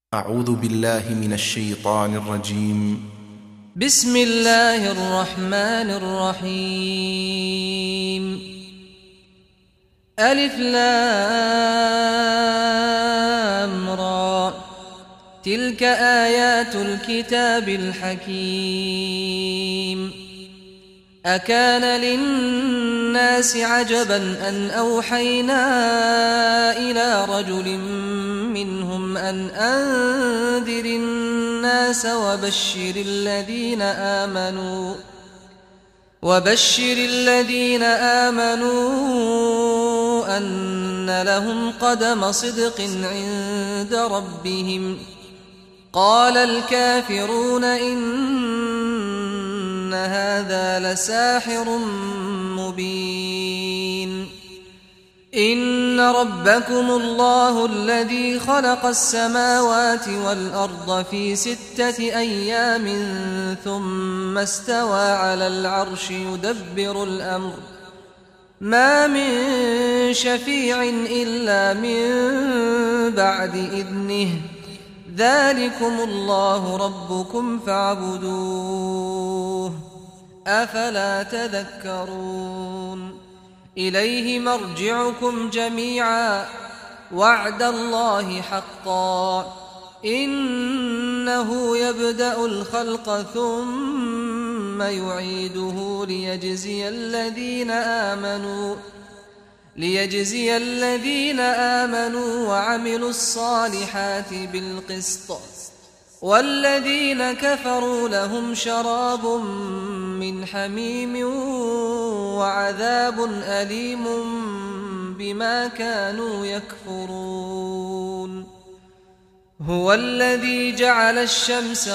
أعوذ بالله من الشيطان الرجيم. بسم الله الرحمن الرحيم. ألف لام را، تلك آيات الكتاب الحكيم. أكان للناس عجبا أن أوحينا إلى رجل منهم أن أنذر الناس وبشر الذين آمنوا أن لهم قدم صدق عند ربهم. قال الكافرون إن هذا لساحر مبين. إن ربكم الله الذي خلق السماوات والأرض في 6 أيام ثم استوى على العرش يدبر الأمر، ما من شفيع إلا من بعد إذنه، ذلكم الله ربكم فاعبدوه، أفلا تذكرون. إليه مرجعكم جميعا، وعد الله حقا، إنه يبدأ الخلق ثم يعيده ليجزي الذين آمنوا وعملوا الصالحات بالقسط، والذين كفروا لهم شراب من حميم وعذاب أليم بما كانوا يكفرون. هو الذي جعل الشمس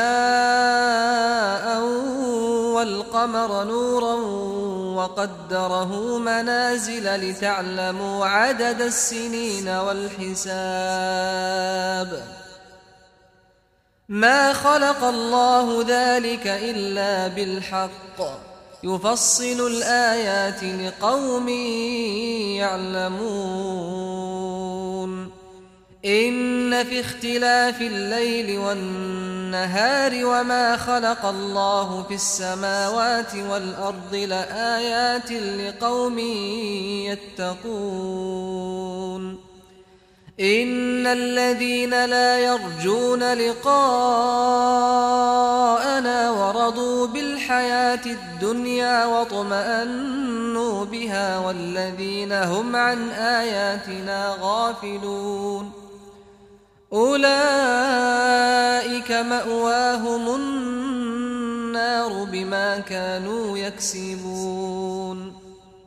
ضياء والقمر نورا وقدره منازل لتعلموا عدد السنين والحساب. ما خلق الله ذلك إلا بالحق، يفصل الآيات لقوم يعلمون. إن في اختلاف الليل والنهار وما خلق الله في السماوات والأرض لآيات لقوم يتقون. إن الذين لا يرجون لقاءنا ورضوا بالحياة الدنيا واطمأنوا بها والذين هم عن آياتنا غافلون، أولئك مأواهم النار بما كانوا يكسبون.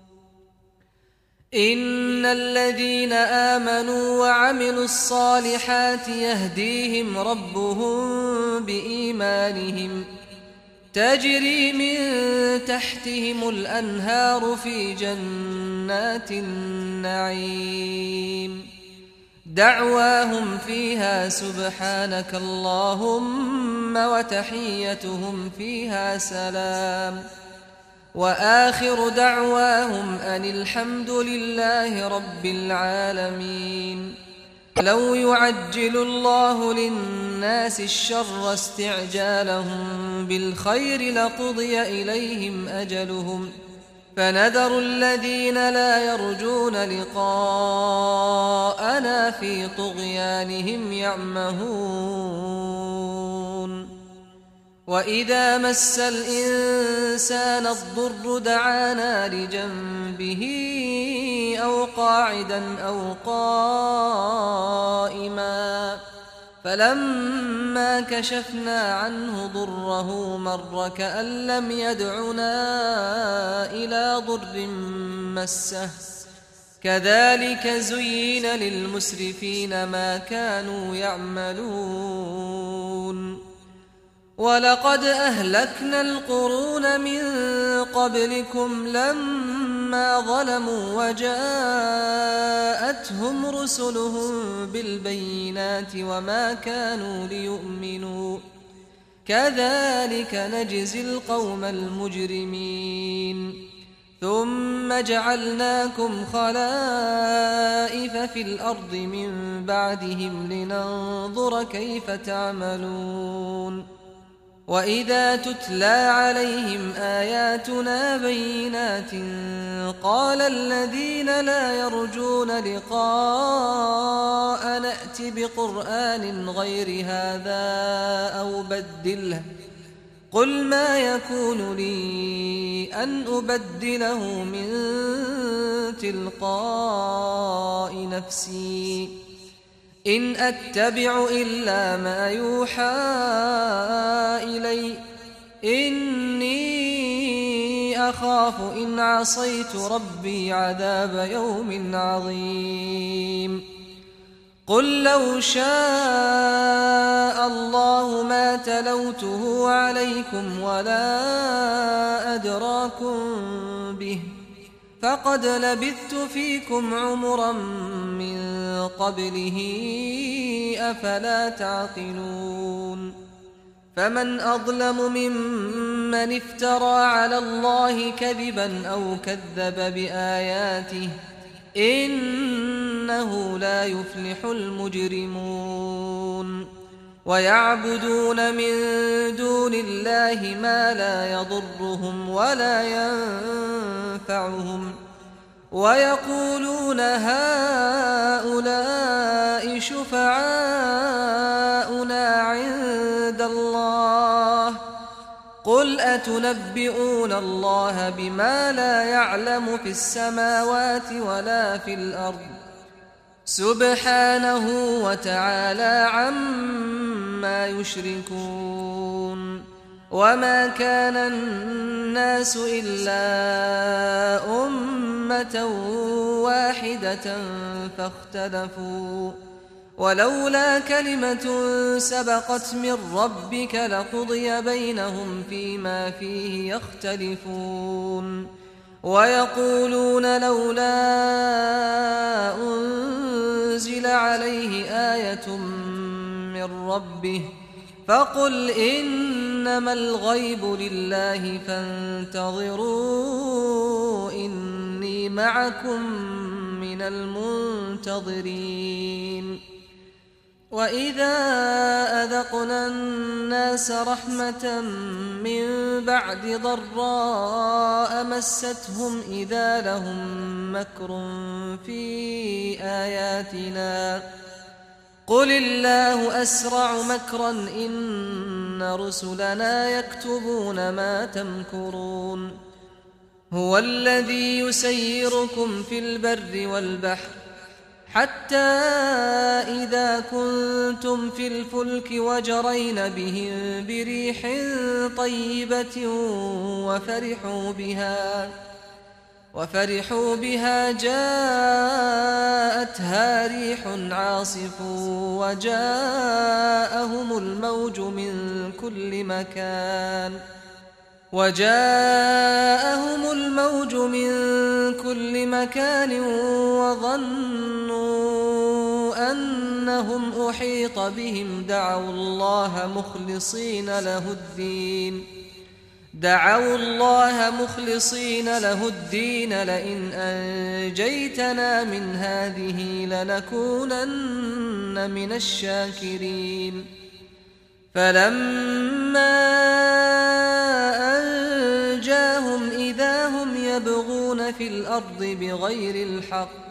إن الذين آمنوا وعملوا الصالحات يهديهم ربهم بإيمانهم، تجري من تحتهم الأنهار في جنات النعيم، دعواهم فيها سبحانك اللهم وتحيتهم فيها سلام، وآخر دعواهم أن الحمد لله رب العالمين. لو يعجل الله للناس الشر استعجالهم بالخير لقضي إليهم أجلهم، فنذر الذين لا يرجون لقاءنا في طغيانهم يعمهون. وإذا مس الإنسان الضر دعانا لجنبه أو قاعدا أو قائما، فلما كشفنا عنه ضره مر كأن لم يدعنا إلى ضر مسه، كذلك زين للمسرفين ما كانوا يعملون. ولقد أهلكنا القرون من قبلكم لما ظلموا وجاءتهم رسلهم بالبينات وما كانوا ليؤمنوا، كذلك نجزي القوم المجرمين. ثم جعلناكم خلائف في الأرض من بعدهم لننظر كيف تعملون وإذا تتلى عليهم آياتنا بينات قال الذين لا يرجون لقاء نأت بقرآن غير هذا أو بدله قل ما يكون لي أن أبدله من تلقاء نفسي إن أتبع إلا ما يوحى إلي إني أخاف إن عصيت ربي عذاب يوم عظيم قل لو شاء الله ما تلوته عليكم ولا أدراكم به فقد لبثت فيكم عمرا من قبله أفلا تعقلون فمن أظلم ممن افترى على الله كذبا أو كذب بآياته إنه لا يفلح المجرمون ويعبدون من دون الله ما لا يضرهم ولا ينفعهم ويقولون هؤلاء شفعاؤنا عند الله قل أتنبئون الله بما لا يعلم في السماوات ولا في الأرض سبحانه وتعالى عما يشركون وما كان الناس إلا أمة واحدة فاختلفوا ولولا كلمة سبقت من ربك لقضي بينهم فيما فيه يختلفون ويقولون لولا أنزل عليه آية من ربه فقل إنما الغيب لله فانتظروا إني معكم من المنتظرين وإذا أذقنا الناس رحمة من بعد ضراء مستهم إذا لهم مكر في آياتنا قل الله أسرع مكرا إن رسلنا يكتبون ما تمكرون هو الذي يسيركم في البر والبحر حتى إذا كنتم في الفلك وجرين بهم بريح طيبة وفرحوا بها جاءتها ريح عاصف وجاءهم الموج من كل مكان وظنوا أنهم أحيط بهم دعوا الله مخلصين له الدين لئن أنجيتنا من هذه لنكونن من الشاكرين فلما أنجاهم إذا هم يبغون في الأرض بغير الحق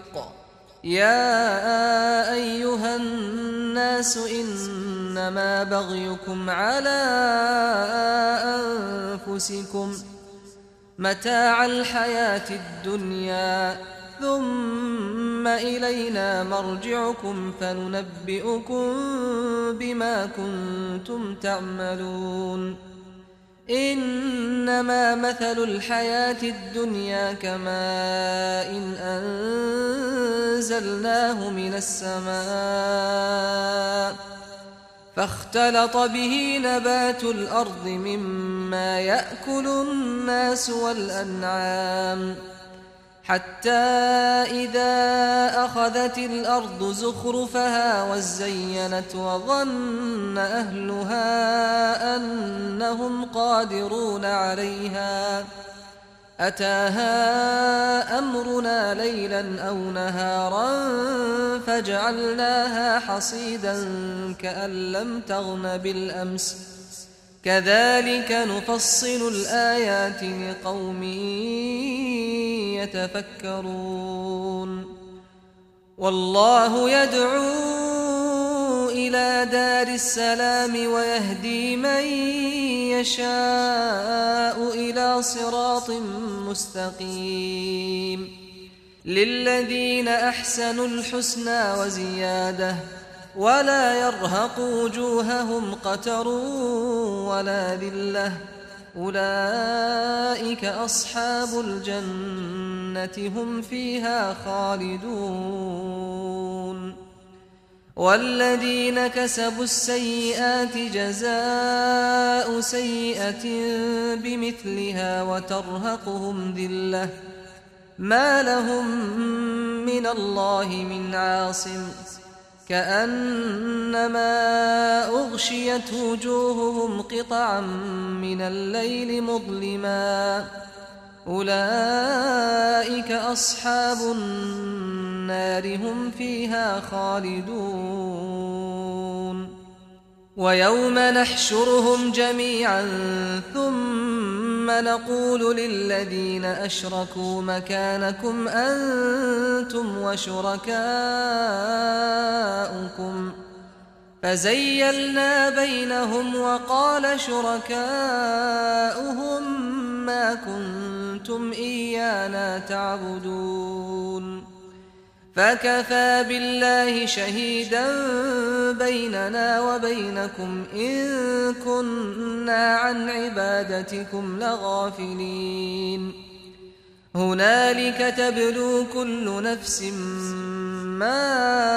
يا أيها الناس إنما بغيكم على أنفسكم متاع الحياة الدنيا ثم إلينا مرجعكم فننبئكم بما كنتم تعملون إنما مثل الحياة الدنيا كماء أنزلناه من السماء فاختلط به نبات الأرض مما يأكل الناس والأنعام حتى إذا أخذت الأرض زخرفها وزينت وظن أهلها أتاها أمرنا ليلا أو نهارا فجعلناها حصيدا كأن لم تغن بالأمس كذلك نفصل الآيات لقوم يتفكرون والله يدعو إلى دار السلام ويهدي من يشاء إلى صراط مستقيم للذين أحسنوا الحسنى وزيادة ولا يرهق وجوههم قتر ولا ذلة أولئك أصحاب الجنة هم فيها خالدون والذين كسبوا السيئات جزاء سيئة بمثلها وترهقهم ذلة ما لهم من الله من عاصم كأنما أغشيت وجوههم قطعا من الليل مظلما أولئك أصحاب النار هم فيها خالدون ويوم نحشرهم جميعا ثم نقول للذين أشركوا مكانكم أنتم وشركاؤكم فزيلنا بينهم وقال شركاؤهم ما كنتم إيانا تعبدون فكفى بالله شهيدا بيننا وبينكم إن كنا عن عبادتكم لغافلين هنالك تبلو كل نفس ما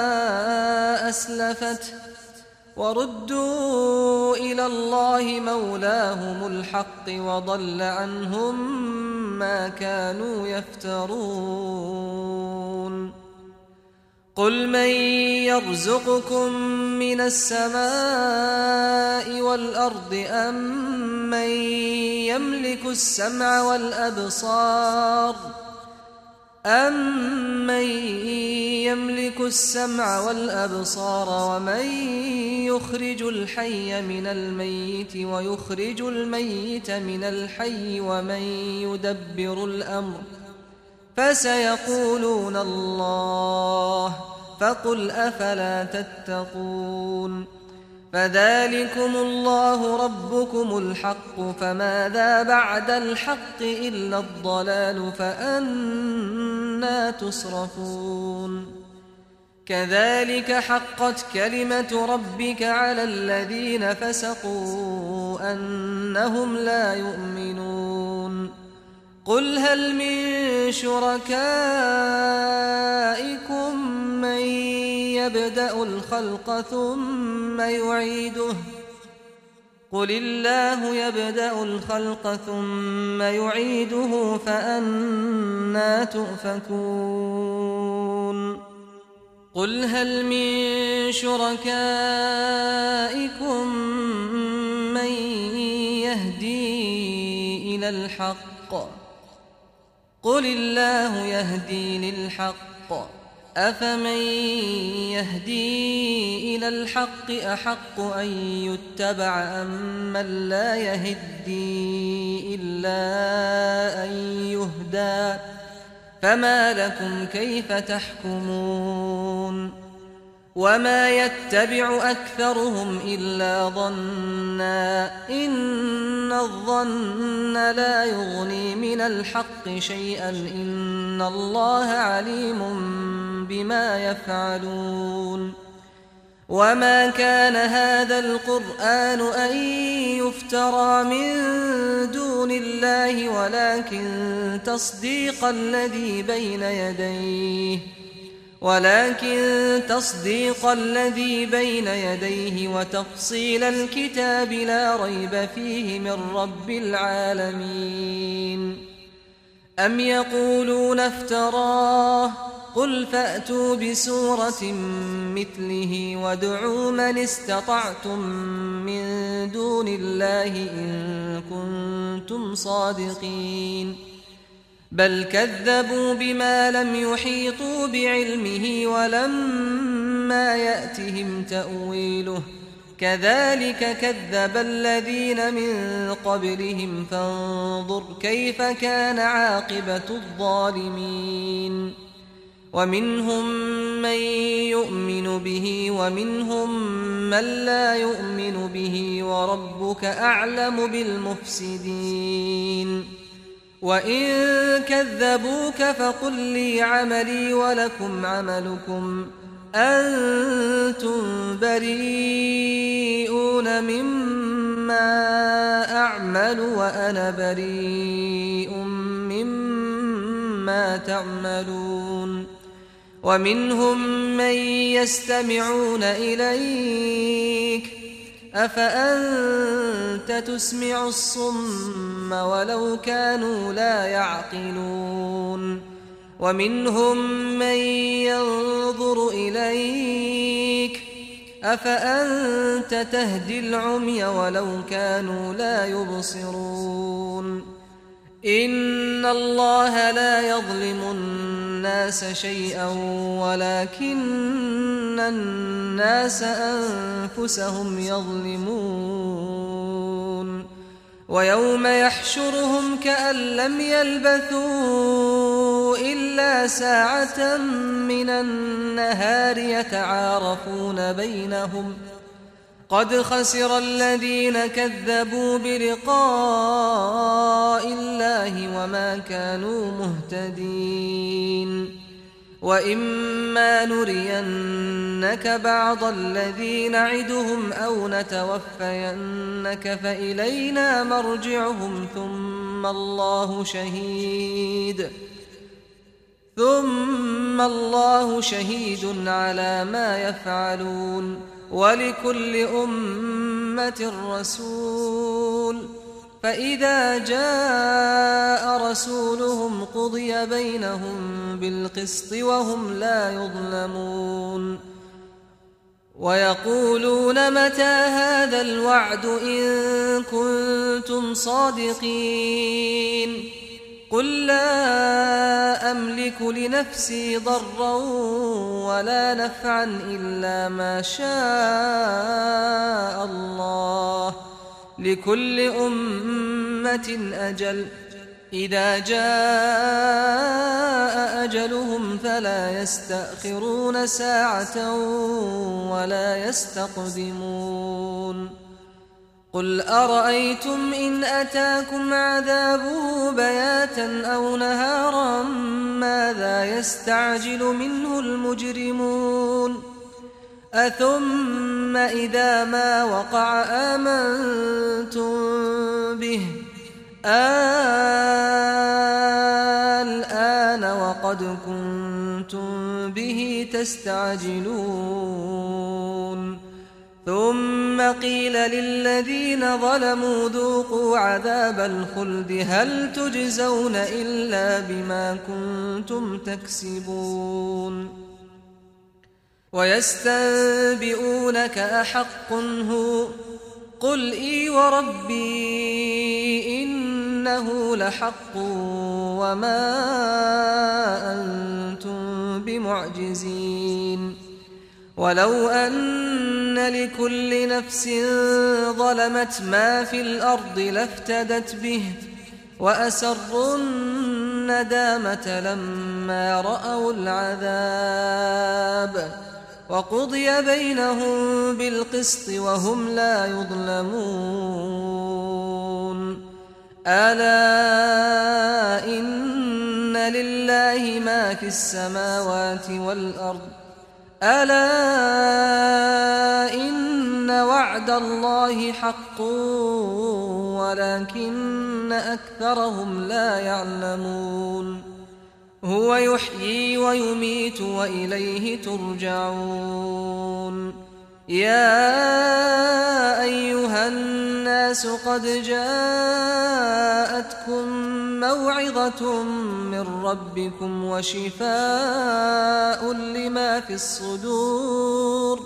أسلفت وردوا إلى الله مولاهم الحق وضل عنهم ما كانوا يفترون قل من يرزقكم من السماء والأرض أمن يملك السمع والأبصار ومن يخرج الحي من الميت ويخرج الميت من الحي ومن يدبر الأمر فسيقولون الله فقل أفلا تتقون فذلكم الله ربكم الحق فماذا بعد الحق إلا الضلال فأنى تصرفون كذلك حقت كلمة ربك على الذين فسقوا أنهم لا يؤمنون قل هل من شركائكم من يبدأ الخلق ثم يعيده قل الله يبدأ الخلق ثم يعيده فأنى تؤفكون قل هل من شركائكم من يهدي إلى الحق قل الله يهدي للحق أفمن يهدي إلى الحق أحق أن يتبع أمن لا يهدي إلا أن يهدى فما لكم كيف تحكمون وما يتبع أكثرهم إلا ظنا إن الظن لا يغني من الحق شيئا إن الله عليم بما يفعلون وما كان هذا القرآن أن يفترى من دون الله ولكن تصديق الذي بين يديه وتفصيل الكتاب لا ريب فيه من رب العالمين أم يقولون افتراه قل فأتوا بسورة مثله وادعوا من استطعتم من دون الله إن كنتم صادقين بل كذبوا بما لم يحيطوا بعلمه ولما يأتهم تأويله كذلك كذب الذين من قبلهم فانظر كيف كان عاقبة الظالمين ومنهم من يؤمن به ومنهم من لا يؤمن به وربك أعلم بالمفسدين وإن كذبوك فقل لي عملي ولكم عملكم أنتم بريئون مما أعمل وأنا بريء مما تعملون ومنهم من يستمعون إليك أفأنت تسمع الصم ولو كانوا لا يعقلون ومنهم من ينظر إليك أفأنت تهدي العمي ولو كانوا لا يبصرون إن الله لا يظلم الناس شيئا ولكن الناس أنفسهم يظلمون ويوم يحشرهم كأن لم يلبثوا إلا ساعة من النهار يتعارفون بينهم قد خسر الذين كذبوا بلقاء الله وما كانوا مهتدين وإما نرينك بعض الذي نعدهم أو نتوفينك فإلينا مرجعهم ثم الله شهيد على ما يفعلون ولكل أمة رسول فإذا جاء رسولهم قضي بينهم بالقسط وهم لا يظلمون ويقولون متى هذا الوعد إن كنتم صادقين قل لا أملك لنفسي ضرا ولا نفعا إلا ما شاء الله لكل أمة أجل إذا جاء أجلهم فلا يستأخرون ساعة ولا يستقدمون قل أرأيتم إن أتاكم عذابه بياتا أو نهارا ماذا يستعجل منه المجرمون أثم إذا ما وقع آمنتم به الآن وقد كنتم به تستعجلون ثم قيل للذين ظلموا ذوقوا عذاب الخلد هل تجزون إلا بما كنتم تكسبون ويستنبئونك أحق هو قل إي وربي إنه لحق وما أنتم بمعجزين ولو أن لكل نفس ظلمت ما في الأرض لافتدت به وأسروا الندامة لما رأوا العذاب وقضي بينهم بالقسط وهم لا يظلمون ألا إن لله ما في السماوات والأرض ألا إن وعد الله حق ولكن أكثرهم لا يعلمون هو يحيي ويميت وإليه ترجعون يا أيها الناس قد جاءتكم موعظة من ربكم وشفاء لما في الصدور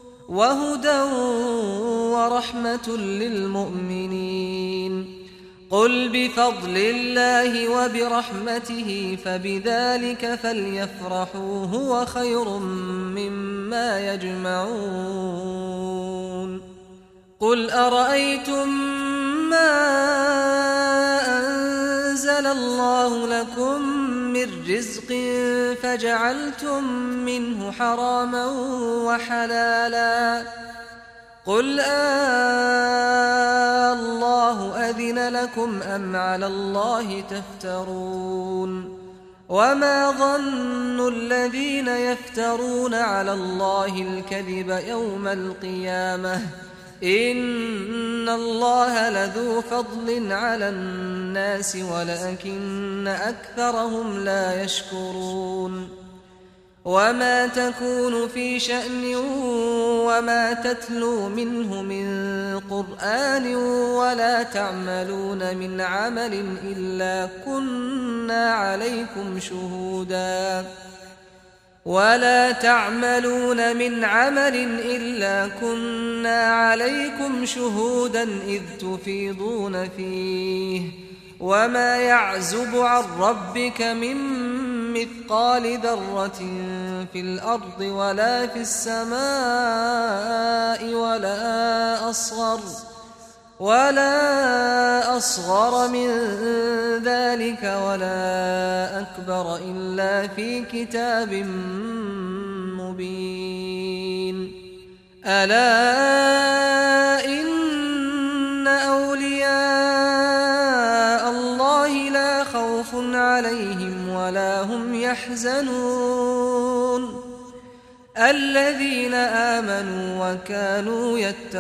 وهدى ورحمة للمؤمنين قل بفضل الله وبرحمته فبذلك فليفرحوا هو خير مما يجمعون قل أرأيتم ما أنزل الله لكم من رزق فجعلتم منه حراما وحلالا قل الله أذن لكم أم على الله تفترون وما ظن الذين يفترون على الله الكذب يوم القيامة إن الله لذو فضل على الناس ولكن أكثرهم لا يشكرون وما تكون في شأن وما تتلو منه من قرآن ولا تعملون من عمل إلا كنا عليكم شهودا إذ تفيضون فيه وما يعزب عن ربك من مثقال ذرة في الأرض ولا في السماء ولا أصغر من ذلك ولا أكبر إلا في كتاب مبين ألا إن أولياء الله لا خوف عليهم ولا هم يحزنون الذين آمنوا وكانوا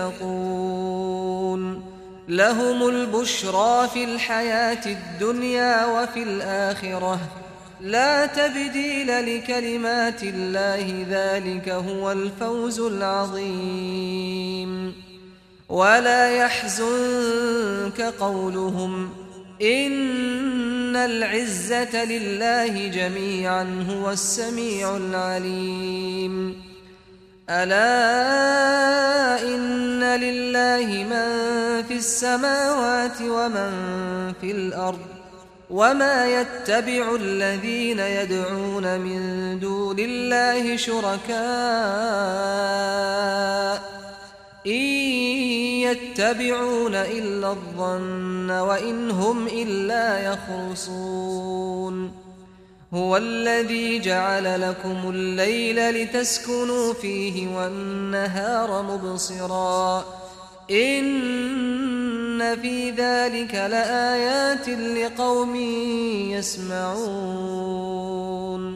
يتقون لهم البشرى في الحياة الدنيا وفي الآخرة لا تبديل لكلمات الله ذلك هو الفوز العظيم ولا يحزنك قولهم إن العزة لله جميعا هو السميع العليم ألا إن لله من في السماوات ومن في الأرض وما يتبع الذين يدعون من دون الله شركاء إن يتبعون إلا الظن وإن هم إلا يخرصون هو الذي جعل لكم الليل لتسكنوا فيه والنهار مبصرا إن في ذلك لآيات لقوم يسمعون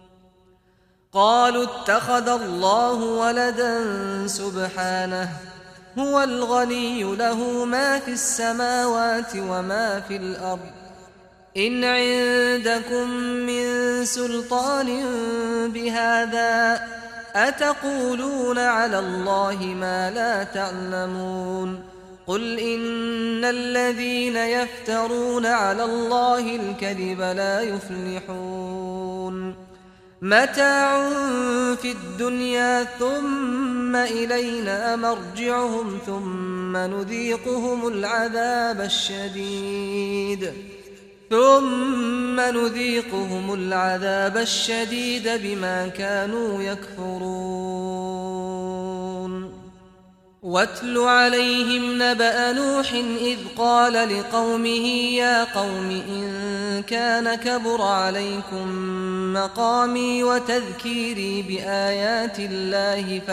قالوا اتخذ الله ولدا سبحانه هو الغني له ما في السماوات وما في الأرض إن عندكم من سلطان بهذا أتقولون على الله ما لا تعلمون قل إن الذين يفترون على الله الكذب لا يفلحون متاع في الدنيا ثم إلينا مرجعهم ثم نذيقهم العذاب الشديد بما كانوا يكفرون واتل عليهم نبأ نوح إذ قال لقومه يا قوم إن كان كبر عليكم مقامي وتذكيري بآيات الله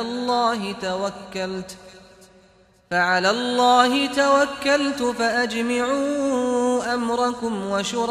فعلى الله توكلت فأجمعوا أمركم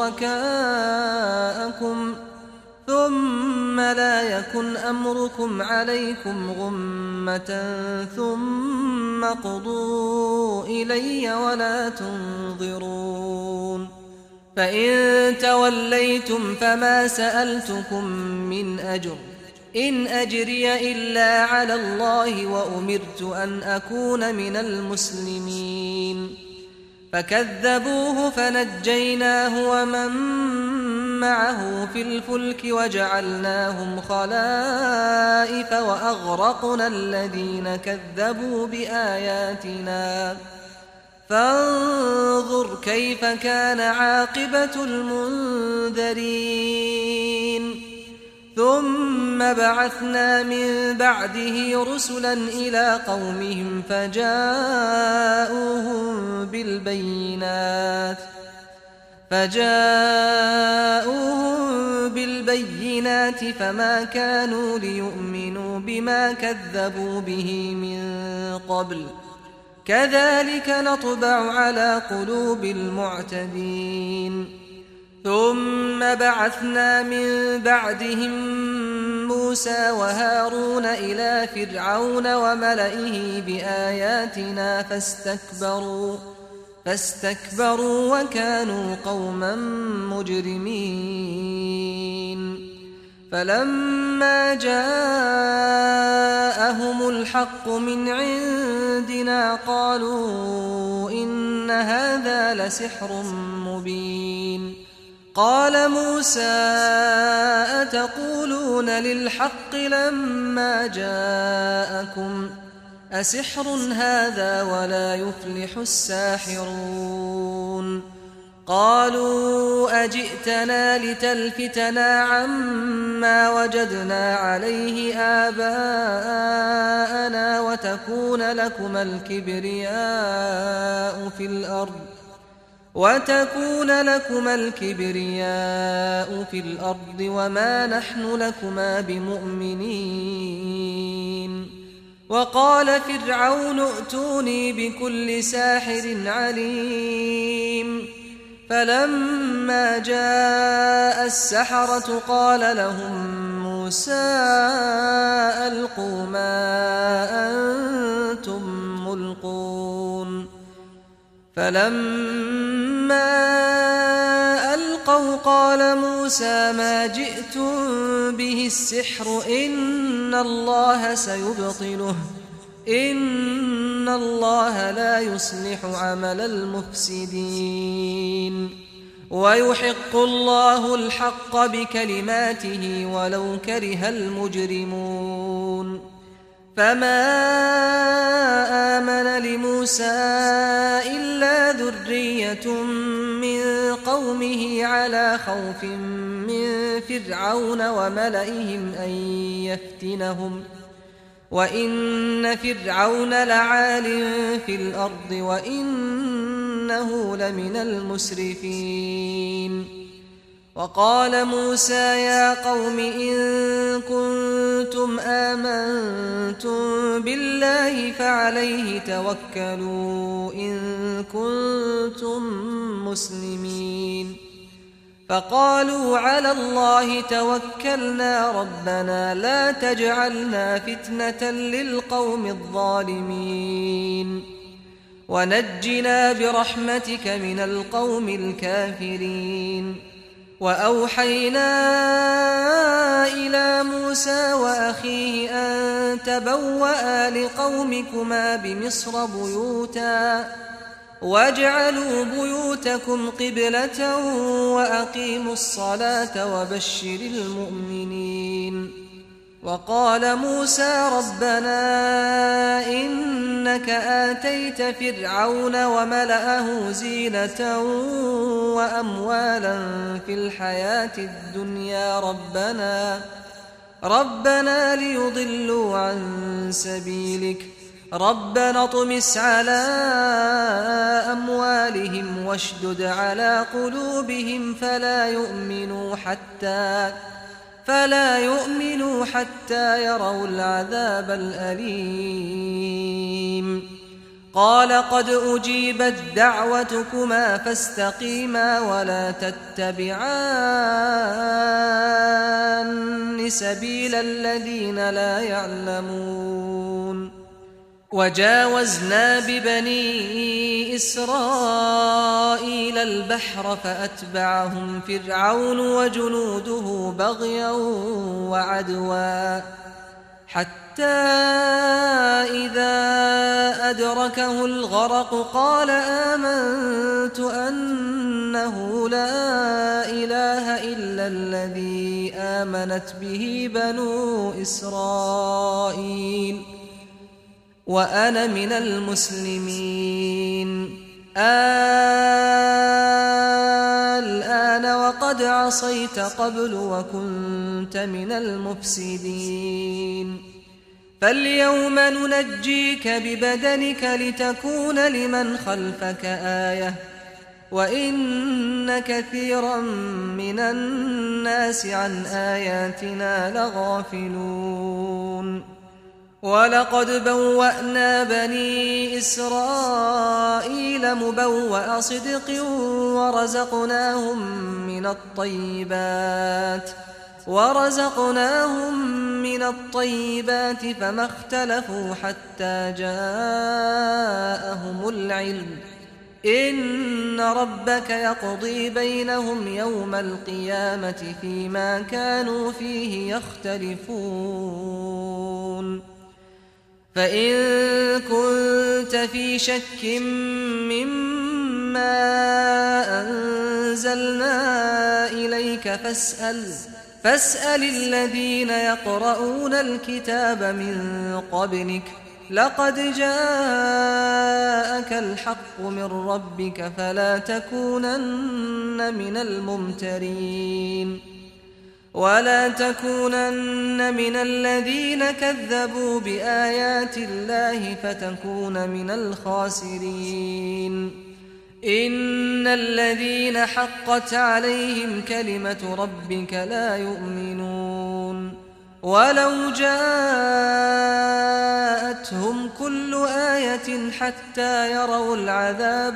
وشركاءكم ثم لا يكن أمركم عليكم غمة ثم قضوا إلي ولا تنظرون فإن توليتم فما سألتكم من أجر إن أجري إلا على الله وأمرت أن أكون من المسلمين فكذبوه فنجيناه ومن معه في الفلك وجعلناهم خلائف وأغرقنا الذين كذبوا بآياتنا فانظر كيف كان عاقبة المنذرين ثم بعثنا من بعده رسلا إلى قومهم فجاءوهم بالبينات فما كانوا ليؤمنوا بما كذبوا به من قبل كذلك نطبع على قلوب المعتدين ثم بعثنا من بعدهم موسى وهارون إلى فرعون وملئه بآياتنا فاستكبروا وكانوا قوما مجرمين فلما جاءهم الحق من عندنا قالوا إن هذا لسحر مبين قال موسى أتقولون للحق لما جاءكم أسحر هذا ولا يفلح الساحرون قالوا أجئتنا لتلفتنا عما وجدنا عليه آباءنا وتكون لكما الكبرياء في الأرض وما نحن لكما بمؤمنين وقال فرعون ائتوني بكل ساحر عليم فلما جاء السحرة قال لهم موسى ألقوا ما أنتم ملقون فلما ألقوا قال موسى ما جئتم به السحر إن الله سيبطله إن الله لا يصلح عمل المفسدين ويحق الله الحق بكلماته ولو كره المجرمون فما آمن لموسى إلا ذرية من قومه على خوف من فرعون وملئهم أن يفتنهم وإن فرعون لعال في الأرض وإنه لمن المسرفين وقال موسى يا قوم إن كنتم آمنتم بالله فعليه توكلوا إن كنتم مسلمين فقالوا على الله توكلنا ربنا لا تجعلنا فتنة للقوم الظالمين ونجنا برحمتك من القوم الكافرين وأوحينا إلى موسى وأخيه أن تبوأ لقومكما بمصر بيوتا واجعلوا بيوتكم قبلة وأقيموا الصلاة وبشر المؤمنين وقال موسى ربنا إنك آتيت فرعون وملأه زينة وأموالا في الحياة الدنيا ربنا ليضلوا عن سبيلك ربنا اطمس على أموالهم واشدد على قلوبهم فلا يؤمنوا حتى يروا العذاب الأليم قال قد أجيبت دعوتكما فاستقيما ولا تتبعان سبيل الذين لا يعلمون وجاوزنا ببني إسرائيل البحر فأتبعهم فرعون وجنوده بغيا وعدوا حتى إذا أدركه الغرق قال آمنت أنه لا إله إلا الذي آمنت به بنو إسرائيل وأنا من المسلمين الآن وقد عصيت قبل وكنت من المفسدين فاليوم ننجيك ببدنك لتكون لمن خلفك آية وإن كثيرا من الناس عن آياتنا لغافلون ولقد بوأنا بني إسرائيل مبوأ صدق ورزقناهم من الطيبات فما اختلفوا حتى جاءهم العلم إن ربك يقضي بينهم يوم القيامة فيما كانوا فيه يختلفون فإن كنت في شك مما أنزلنا إليك فاسأل الذين يقرؤون الكتاب من قبلك لقد جاءك الحق من ربك فلا تكونن من الممترين ولا تكونن من الذين كذبوا بآيات الله فتكون من الخاسرين إن الذين حقت عليهم كلمة ربك لا يؤمنون ولو جاءتهم كل آية حتى يروا العذاب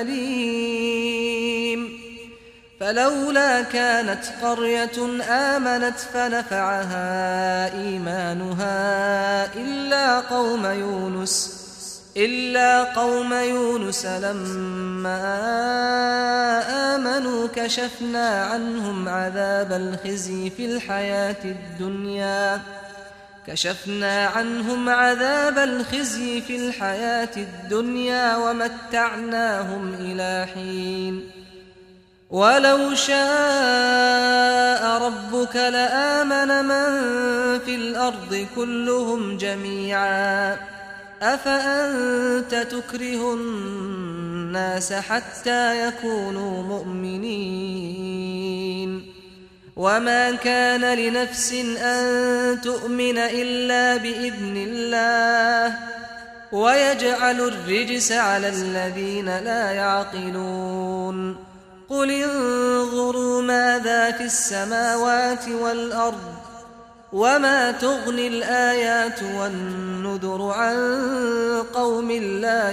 الأليم فلولا كانت قرية آمنت فنفعها إيمانها إلا قوم يونس لما آمنوا كشفنا عنهم عذاب الخزي في الحياة الدنيا ومتعناهم إلى حين ولو شاء ربك لآمن من في الأرض كلهم جميعا أفأنت تكره الناس حتى يكونوا مؤمنين وما كان لنفس أن تؤمن إلا بإذن الله ويجعل الرجس على الذين لا يعقلون قل انظروا ماذا في السماوات والأرض وما تغني الآيات والنذر عن قوم لا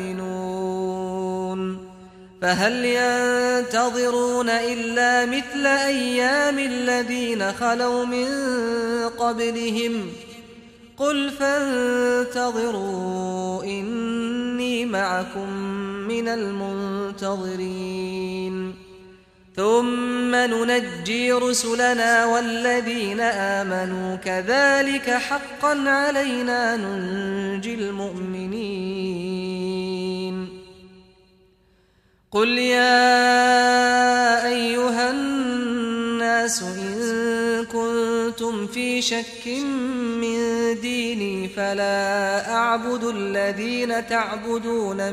يؤمنون فهل ينتظرون إلا مثل أيام الذين خلوا من قبلهم قل فانتظروا إني معكم من المنتظرين ثم ننجي رسلنا والذين آمنوا كذلك حقا علينا ننجي المؤمنين قل يا أيها الناس إن كنتم في شك من ديني فلا أعبد الذين تعبدون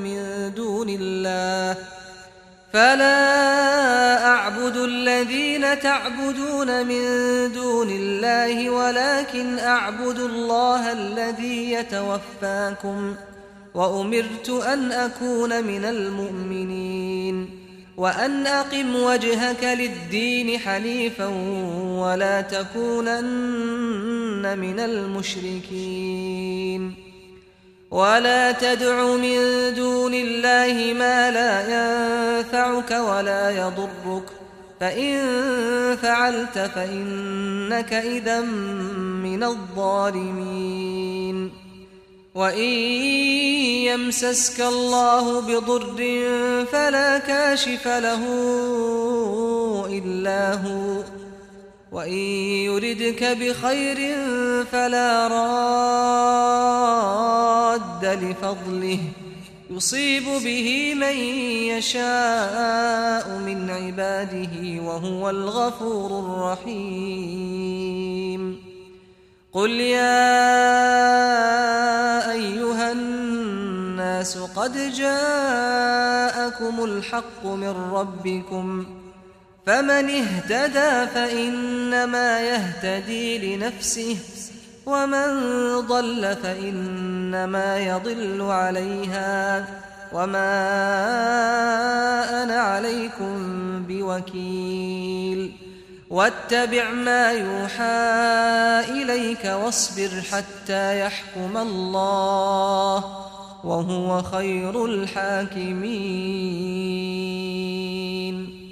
من دون الله ولكن أعبد الله الذي يتوفاكم وأمرت أن أكون من المؤمنين وأن أقم وجهك للدين حنيفا ولا تكونن من المشركين ولا تدع من دون الله ما لا ينفعك ولا يضرك فإن فعلت فإنك إذا من الظالمين وإن يمسسك الله بضر فلا كاشف له إلا هو وإن يردك بخير فلا راد لفضله يصيب به من يشاء من عباده وهو الغفور الرحيم قل يا أيها الناس الناس قد جاءكم الحق من ربكم فمن اهتدى فإنما يهتدي لنفسه ومن ضل فإنما يضل عليها وما أنا عليكم بوكيل واتبع ما يوحى إليك واصبر حتى يحكم الله وهو خير الحاكمين.